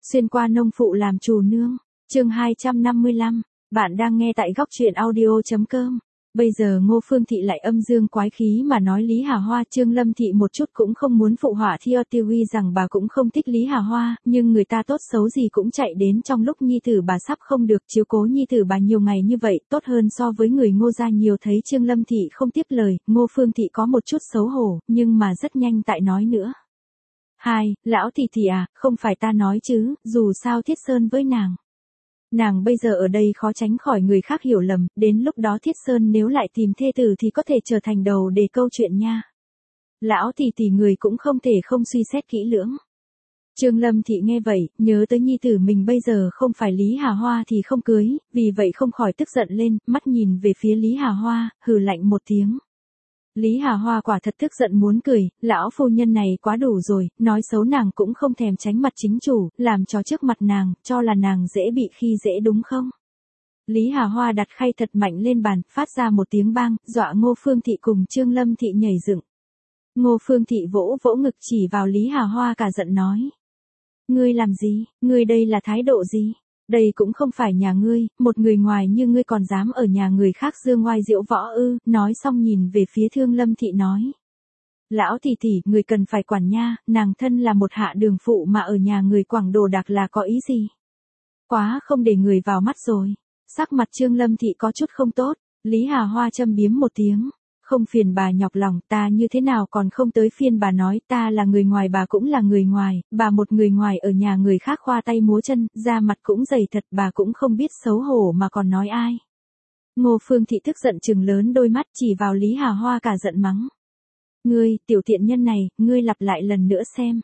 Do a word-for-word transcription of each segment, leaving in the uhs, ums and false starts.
Xuyên qua nông phụ làm chủ nương. Chương hai trăm năm mươi lăm. Bạn đang nghe tại góc truyện audio chấm com. Bây giờ Ngô Phương Thị lại âm dương quái khí mà nói Lý Hà Hoa. Trương Lâm Thị một chút cũng không muốn phụ họa Theo Tiêu Uy rằng bà cũng không thích Lý Hà Hoa, nhưng người ta tốt xấu gì cũng chạy đến trong lúc nhi tử bà sắp không được chiếu cố nhi tử bà nhiều ngày như vậy, tốt hơn so với người Ngô gia nhiều. Thấy Trương Lâm Thị không tiếp lời, Ngô Phương Thị có một chút xấu hổ, nhưng mà rất nhanh tại nói nữa. Hai, lão tỷ tỷ à, không phải ta nói chứ, dù sao Thiết Sơn với nàng. Nàng bây giờ ở đây khó tránh khỏi người khác hiểu lầm, đến lúc đó Thiết Sơn nếu lại tìm thê tử thì có thể trở thành đầu để câu chuyện nha. Lão tỷ tỷ người cũng không thể không suy xét kỹ lưỡng. Trương Lâm Thị nghe vậy, nhớ tới nhi tử mình bây giờ không phải Lý Hà Hoa thì không cưới, vì vậy không khỏi tức giận lên, mắt nhìn về phía Lý Hà Hoa, hừ lạnh một tiếng. Lý Hà Hoa quả thật tức giận muốn cười, lão phu nhân này quá đủ rồi, nói xấu nàng cũng không thèm tránh mặt chính chủ, làm cho trước mặt nàng, cho là nàng dễ bị khi dễ đúng không? Lý Hà Hoa đặt khay thật mạnh lên bàn, phát ra một tiếng bang, dọa Ngô Phương Thị cùng Trương Lâm Thị nhảy dựng. Ngô Phương Thị vỗ vỗ ngực chỉ vào Lý Hà Hoa cả giận nói. Ngươi làm gì, ngươi đây là thái độ gì? Đây cũng không phải nhà ngươi, một người ngoài như ngươi còn dám ở nhà người khác dương ngoai diễu võ ư, nói xong nhìn về phía Thương Lâm Thị nói. Lão tỷ tỷ, người cần phải quản nha, nàng thân là một hạ đường phụ mà ở nhà người quảng đồ đạc là có ý gì? Quá không để người vào mắt rồi. Sắc mặt Trương Lâm Thị có chút không tốt, Lý Hà Hoa châm biếm một tiếng. Không phiền bà nhọc lòng, ta như thế nào còn không tới phiên bà nói, ta là người ngoài bà cũng là người ngoài, bà một người ngoài ở nhà người khác khoa tay múa chân, da mặt cũng dày thật, bà cũng không biết xấu hổ mà còn nói ai. Ngô Phương Thị tức giận trừng lớn đôi mắt chỉ vào Lý Hà Hoa cả giận mắng. Ngươi, tiểu tiện nhân này, ngươi lặp lại lần nữa xem.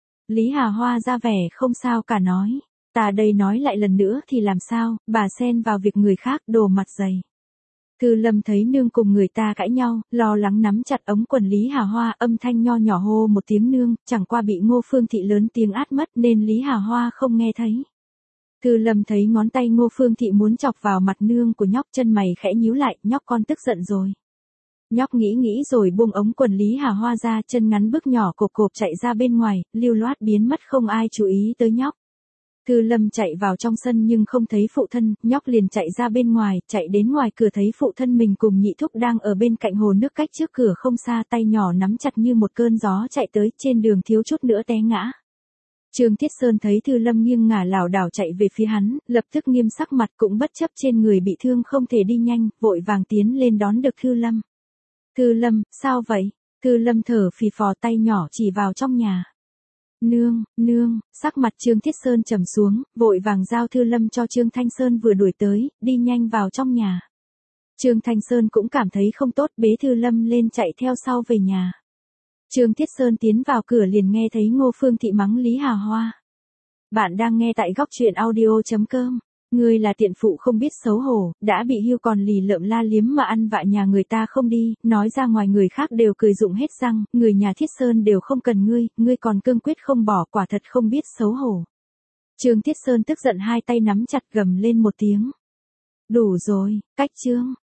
Lý Hà Hoa ra vẻ không sao cả nói, ta đây nói lại lần nữa thì làm sao, bà xen vào việc người khác, đồ mặt dày. Thư Lâm thấy nương cùng người ta cãi nhau, lo lắng nắm chặt ống quần Lý Hà Hoa, âm thanh nho nhỏ hô một tiếng nương, chẳng qua bị Ngô Phương Thị lớn tiếng át mất nên Lý Hà Hoa không nghe thấy. Thư Lâm thấy ngón tay Ngô Phương Thị muốn chọc vào mặt nương của nhóc, chân mày khẽ nhíu lại, nhóc con tức giận rồi. Nhóc nghĩ nghĩ rồi buông ống quần Lý Hà Hoa ra, chân ngắn bước nhỏ cộp cộp chạy ra bên ngoài, lưu loát biến mất không ai chú ý tới nhóc. Thư Lâm chạy vào trong sân nhưng không thấy phụ thân, nhóc liền chạy ra bên ngoài, chạy đến ngoài cửa thấy phụ thân mình cùng nhị thúc đang ở bên cạnh hồ nước cách trước cửa không xa, tay nhỏ nắm chặt như một cơn gió chạy tới, trên đường thiếu chút nữa té ngã. Trương Thiết Sơn thấy Thư Lâm nghiêng ngả lảo đảo chạy về phía hắn, lập tức nghiêm sắc mặt cũng bất chấp trên người bị thương không thể đi nhanh, vội vàng tiến lên đón được Thư Lâm. Thư Lâm, sao vậy? Thư Lâm thở phì phò tay nhỏ chỉ vào trong nhà. Nương, nương, sắc mặt Trương Thiết Sơn trầm xuống, vội vàng giao Thư Lâm cho Trương Thanh Sơn vừa đuổi tới, đi nhanh vào trong nhà. Trương Thanh Sơn cũng cảm thấy không tốt, bế Thư Lâm lên chạy theo sau về nhà. Trương Thiết Sơn tiến vào cửa liền nghe thấy Ngô Phương Thị mắng Lý Hà Hoa. Bạn đang nghe tại góc truyện audio chấm com. Ngươi là tiện phụ không biết xấu hổ, đã bị hưu còn lì lợm la liếm mà ăn vạ nhà người ta không đi, nói ra ngoài người khác đều cười rụng hết răng, người nhà Thiết Sơn đều không cần ngươi, ngươi còn cương quyết không bỏ, quả thật không biết xấu hổ. Trương Thiết Sơn tức giận hai tay nắm chặt gầm lên một tiếng. Đủ rồi, cách Trương,